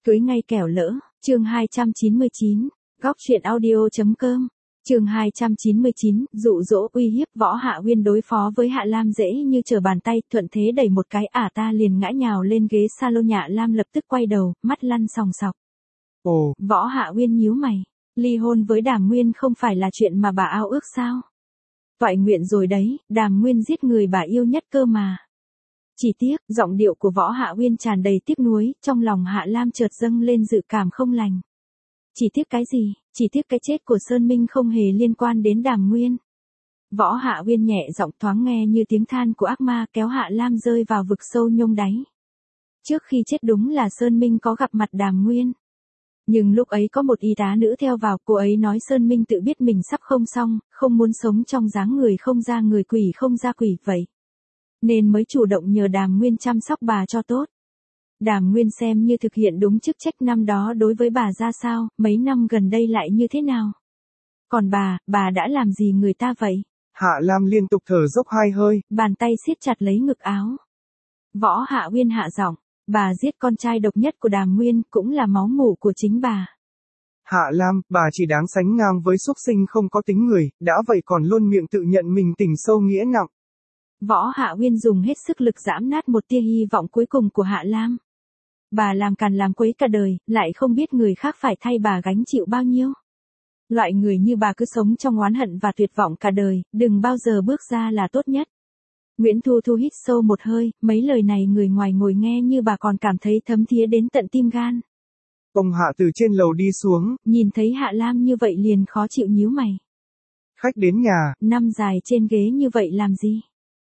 Cưới ngay kẻo lỡ, chương 299, góc truyện audio.com, chương 299, dụ dỗ uy hiếp Võ Hạ Uyên đối phó với Hạ Lam dễ như trở bàn tay, thuận thế đẩy một cái ta liền ngã nhào lên ghế salon. Hạ Lam lập tức quay đầu, mắt lăn sòng sọc. Ồ, Võ Hạ Uyên nhíu mày, ly hôn với Đàm Nguyên không phải là chuyện mà bà ao ước sao? Toại nguyện rồi đấy, Đàm Nguyên giết người bà yêu nhất cơ mà. Chỉ tiếc, giọng điệu của Võ Hạ Uyên tràn đầy tiếc nuối, trong lòng Hạ Lam chợt dâng lên dự cảm không lành. Chỉ tiếc cái gì? Chỉ tiếc cái chết của Sơn Minh không hề liên quan đến Đàm Nguyên. Võ Hạ Uyên nhẹ giọng thoáng nghe như tiếng than của ác ma, kéo Hạ Lam rơi vào vực sâu nhông đáy. Trước khi chết đúng là Sơn Minh có gặp mặt Đàm Nguyên. Nhưng lúc ấy có một y tá nữ theo vào, cô ấy nói Sơn Minh tự biết mình sắp không xong, không muốn sống trong dáng người không ra người, quỷ không ra quỷ vậy. Nên mới chủ động nhờ Đàm Nguyên chăm sóc bà cho tốt. Đàm Nguyên xem như thực hiện đúng chức trách năm đó đối với bà ra sao, mấy năm gần đây lại như thế nào. Còn bà đã làm gì người ta vậy? Hạ Lam liên tục thở dốc hai hơi, bàn tay siết chặt lấy ngực áo. Võ Hạ Uyên hạ giọng, bà giết con trai độc nhất của Đàm Nguyên, cũng là máu mủ của chính bà. Hạ Lam, bà chỉ đáng sánh ngang với súc sinh không có tính người, đã vậy còn luôn miệng tự nhận mình tình sâu nghĩa nặng. Võ Hạ Uyên dùng hết sức lực giãm nát một tia hy vọng cuối cùng của Hạ Lam. Bà làm càn làm quấy cả đời, lại không biết người khác phải thay bà gánh chịu bao nhiêu. Loại người như bà cứ sống trong oán hận và tuyệt vọng cả đời, đừng bao giờ bước ra là tốt nhất. Nguyễn Thu Thu hít sâu một hơi, mấy lời này người ngoài ngồi nghe như bà còn cảm thấy thấm thía đến tận tim gan. Ông Hạ từ trên lầu đi xuống, nhìn thấy Hạ Lam như vậy liền khó chịu nhíu mày. Khách đến nhà. Năm dài trên ghế như vậy làm gì?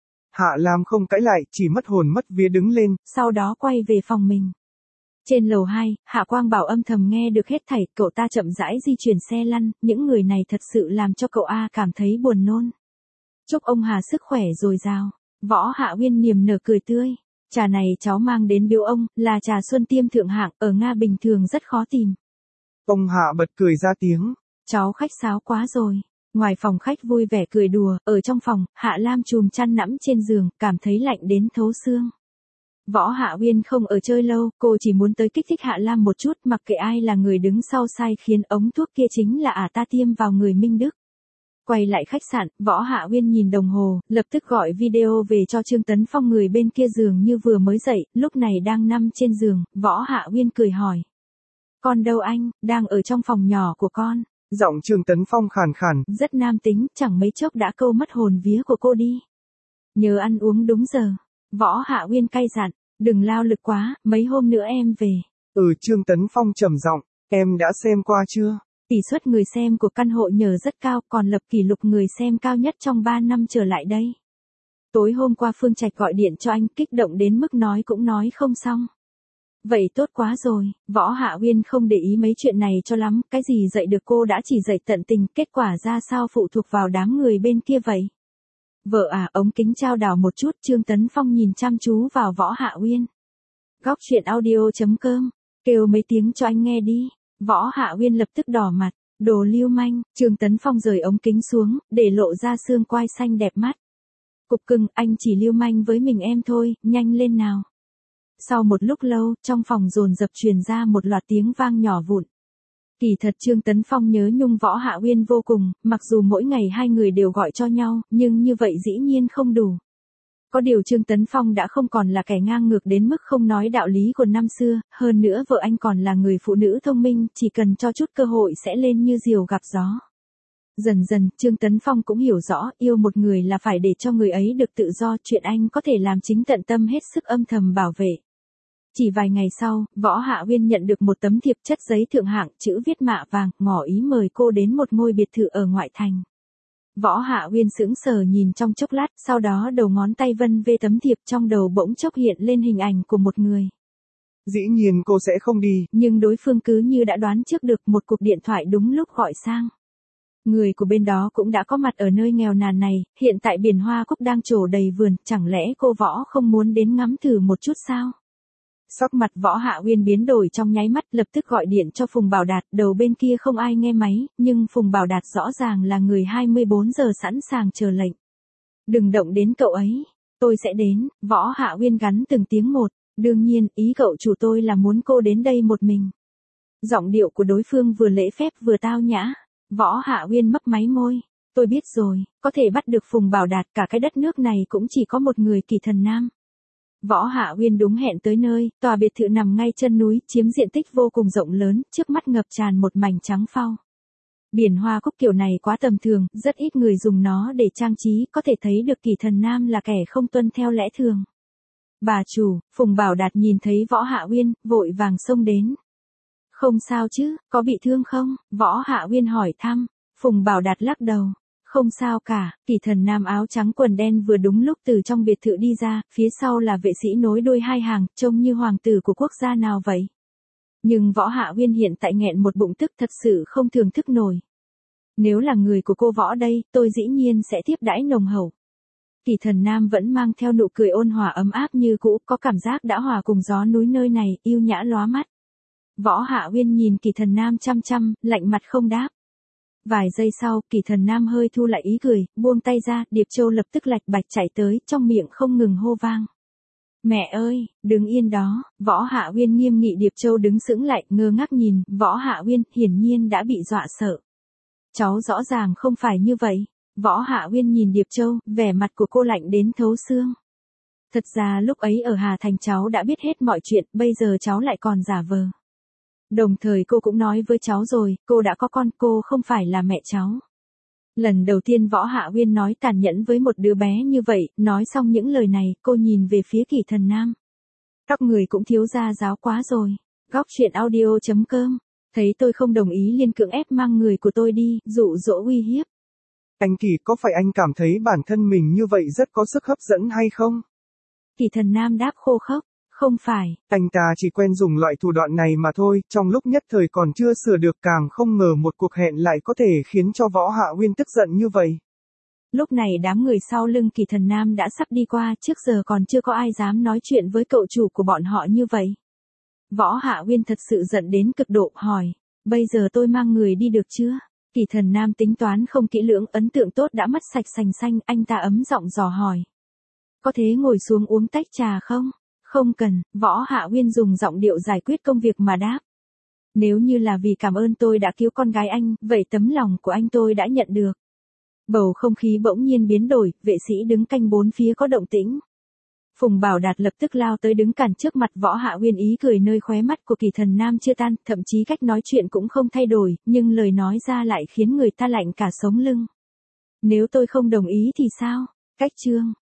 Hạ Lam không cãi lại, chỉ mất hồn mất vía đứng lên. Sau đó quay về phòng mình. Trên lầu 2, Hạ Quang Bảo âm thầm nghe được hết thảy, cậu ta chậm rãi di chuyển xe lăn, những người này thật sự làm cho cậu cảm thấy buồn nôn. Chúc ông Hà sức khỏe dồi dào. Võ Hạ Uyên niềm nở cười tươi. Trà này cháu mang đến biếu ông, là trà Xuân Tiêm thượng hạng, ở Nga bình thường rất khó tìm. Ông Hạ bật cười ra tiếng. Cháu khách sáo quá rồi. Ngoài phòng khách vui vẻ cười đùa, ở trong phòng, Hạ Lam chùm chăn nằm trên giường, cảm thấy lạnh đến thấu xương. Võ Hạ Uyên không ở chơi lâu, cô chỉ muốn tới kích thích Hạ Lam một chút, mặc kệ ai là người đứng sau sai khiến ống thuốc kia chính là ta tiêm vào người Minh Đức. Quay lại khách sạn, Võ Hạ Uyên nhìn đồng hồ, lập tức gọi video về cho Trương Tấn Phong, người bên kia giường như vừa mới dậy, lúc này đang nằm trên giường. Võ Hạ Uyên cười hỏi. Con đâu anh? Đang ở trong phòng nhỏ của con. Giọng Trương Tấn Phong khàn khàn. Rất nam tính, chẳng mấy chốc đã câu mất hồn vía của cô đi. Nhớ ăn uống đúng giờ. Võ Hạ Uyên cay dặn, đừng lao lực quá, mấy hôm nữa em về. Trương Tấn Phong trầm giọng, em đã xem qua chưa? Tỷ suất người xem của căn hộ nhờ rất cao, còn lập kỷ lục người xem cao nhất trong 3 năm trở lại đây. Tối hôm qua Phương Trạch gọi điện cho anh, kích động đến mức nói cũng nói không xong. Vậy tốt quá rồi, Võ Hạ Uyên không để ý mấy chuyện này cho lắm, cái gì dạy được cô đã chỉ dạy tận tình, kết quả ra sao phụ thuộc vào đám người bên kia vậy. Vợ ống kính trao đảo một chút, Trương Tấn Phong nhìn chăm chú vào Võ Hạ Uyên. Góc truyện audio.com, kêu mấy tiếng cho anh nghe đi. Võ Hạ Uyên lập tức đỏ mặt, đồ lưu manh. Trương Tấn Phong rời ống kính xuống, để lộ ra xương quai xanh đẹp mắt. Cục cưng, anh chỉ lưu manh với mình em thôi, nhanh lên nào. Sau một lúc lâu, trong phòng dồn dập truyền ra một loạt tiếng vang nhỏ vụn. Kỳ thật Trương Tấn Phong nhớ nhung Võ Hạ Uyên vô cùng, mặc dù mỗi ngày hai người đều gọi cho nhau, nhưng như vậy dĩ nhiên không đủ. Có điều Trương Tấn Phong đã không còn là kẻ ngang ngược đến mức không nói đạo lý của năm xưa, hơn nữa vợ anh còn là người phụ nữ thông minh, chỉ cần cho chút cơ hội sẽ lên như diều gặp gió. Dần dần, Trương Tấn Phong cũng hiểu rõ, yêu một người là phải để cho người ấy được tự do, chuyện anh có thể làm chính tận tâm hết sức âm thầm bảo vệ. Chỉ vài ngày sau, Võ Hạ Uyên nhận được một tấm thiệp chất giấy thượng hạng, chữ viết mạ vàng, ngỏ ý mời cô đến một ngôi biệt thự ở ngoại thành. Võ Hạ Uyên sững sờ nhìn trong chốc lát, sau đó đầu ngón tay vân về tấm thiệp, trong đầu bỗng chốc hiện lên hình ảnh của một người. Dĩ nhiên cô sẽ không đi. Nhưng đối phương cứ như đã đoán trước được, một cuộc điện thoại đúng lúc gọi sang. Người của bên đó cũng đã có mặt ở nơi nghèo nàn này, hiện tại biển hoa cúc đang trổ đầy vườn, chẳng lẽ cô Võ không muốn đến ngắm thử một chút sao? Sắc mặt Võ Hạ Uyên biến đổi trong nháy mắt, lập tức gọi điện cho Phùng Bảo Đạt, đầu bên kia không ai nghe máy, nhưng Phùng Bảo Đạt rõ ràng là người 24 giờ sẵn sàng chờ lệnh. Đừng động đến cậu ấy, tôi sẽ đến. Võ Hạ Uyên gắn từng tiếng một. Đương nhiên, ý cậu chủ tôi là muốn cô đến đây một mình. Giọng điệu của đối phương vừa lễ phép vừa tao nhã. Võ Hạ Uyên mấp máy môi. Tôi biết rồi, có thể bắt được Phùng Bảo Đạt, cả cái đất nước này cũng chỉ có một người, Kỳ Thần Nam. Võ Hạ Uyên đúng hẹn tới nơi, tòa biệt thự nằm ngay chân núi, chiếm diện tích vô cùng rộng lớn, trước mắt ngập tràn một mảnh trắng phau. Biển hoa cúc kiểu này quá tầm thường, rất ít người dùng nó để trang trí, có thể thấy được Kỳ Thần Nam là kẻ không tuân theo lẽ thường. Bà chủ, Phùng Bảo Đạt nhìn thấy Võ Hạ Uyên, vội vàng xông đến. Không sao chứ, có bị thương không? Võ Hạ Uyên hỏi thăm. Phùng Bảo Đạt lắc đầu. Không sao cả, Kỳ Thần Nam áo trắng quần đen vừa đúng lúc từ trong biệt thự đi ra, phía sau là vệ sĩ nối đuôi hai hàng, trông như hoàng tử của quốc gia nào vậy. Nhưng Võ Hạ Uyên hiện tại nghẹn một bụng tức thật sự không thưởng thức nổi. Nếu là người của cô Võ đây, tôi dĩ nhiên sẽ tiếp đãi nồng hậu. Kỳ Thần Nam vẫn mang theo nụ cười ôn hòa ấm áp như cũ, có cảm giác đã hòa cùng gió núi nơi này, yêu nhã lóa mắt. Võ Hạ Uyên nhìn Kỳ Thần Nam chăm chăm, lạnh mặt không đáp. Vài giây sau, Kỳ Thần Nam hơi thu lại ý cười, buông tay ra, Điệp Châu lập tức lạch bạch chạy tới, trong miệng không ngừng hô vang. Mẹ ơi, đứng yên đó. Võ Hạ Uyên nghiêm nghị. Điệp Châu đứng sững lại, ngơ ngác nhìn. Võ Hạ Uyên hiển nhiên đã bị dọa sợ. Cháu rõ ràng không phải như vậy. Võ Hạ Uyên nhìn Điệp Châu, vẻ mặt của cô lạnh đến thấu xương. Thật ra lúc ấy ở Hà Thành cháu đã biết hết mọi chuyện, bây giờ cháu lại còn giả vờ. Đồng thời cô cũng nói với cháu rồi, cô đã có con, cô không phải là mẹ cháu. Lần đầu tiên Võ Hạ Uyên nói tàn nhẫn với một đứa bé như vậy, nói xong những lời này, cô nhìn về phía Kỳ Thần Nam. Các người cũng thiếu gia giáo quá rồi. Góc truyện audio.com. Thấy tôi không đồng ý liền cưỡng ép mang người của tôi đi, dụ dỗ uy hiếp. Anh Kỳ, có phải anh cảm thấy bản thân mình như vậy rất có sức hấp dẫn hay không? Kỳ Thần Nam đáp khô khốc. Không phải. Anh ta chỉ quen dùng loại thủ đoạn này mà thôi, trong lúc nhất thời còn chưa sửa được, càng không ngờ một cuộc hẹn lại có thể khiến cho Võ Hạ Uyên tức giận như vậy. Lúc này đám người sau lưng Kỳ Thần Nam đã sắp đi qua, trước giờ còn chưa có ai dám nói chuyện với cậu chủ của bọn họ như vậy. Võ Hạ Uyên thật sự giận đến cực độ, hỏi, bây giờ tôi mang người đi được chưa? Kỳ Thần Nam tính toán không kỹ lưỡng, ấn tượng tốt đã mất sạch sành xanh, anh ta ấm giọng dò hỏi. Có thế ngồi xuống uống tách trà không? Không cần. Võ Hạ Uyên dùng giọng điệu giải quyết công việc mà đáp. Nếu như là vì cảm ơn tôi đã cứu con gái anh, vậy tấm lòng của anh tôi đã nhận được. Bầu không khí bỗng nhiên biến đổi, vệ sĩ đứng canh bốn phía có động tĩnh. Phùng Bảo Đạt lập tức lao tới đứng cản trước mặt Võ Hạ Uyên, ý cười nơi khóe mắt của Kỳ Thần Nam chưa tan, thậm chí cách nói chuyện cũng không thay đổi, nhưng lời nói ra lại khiến người ta lạnh cả sống lưng. Nếu tôi không đồng ý thì sao? Cách chương.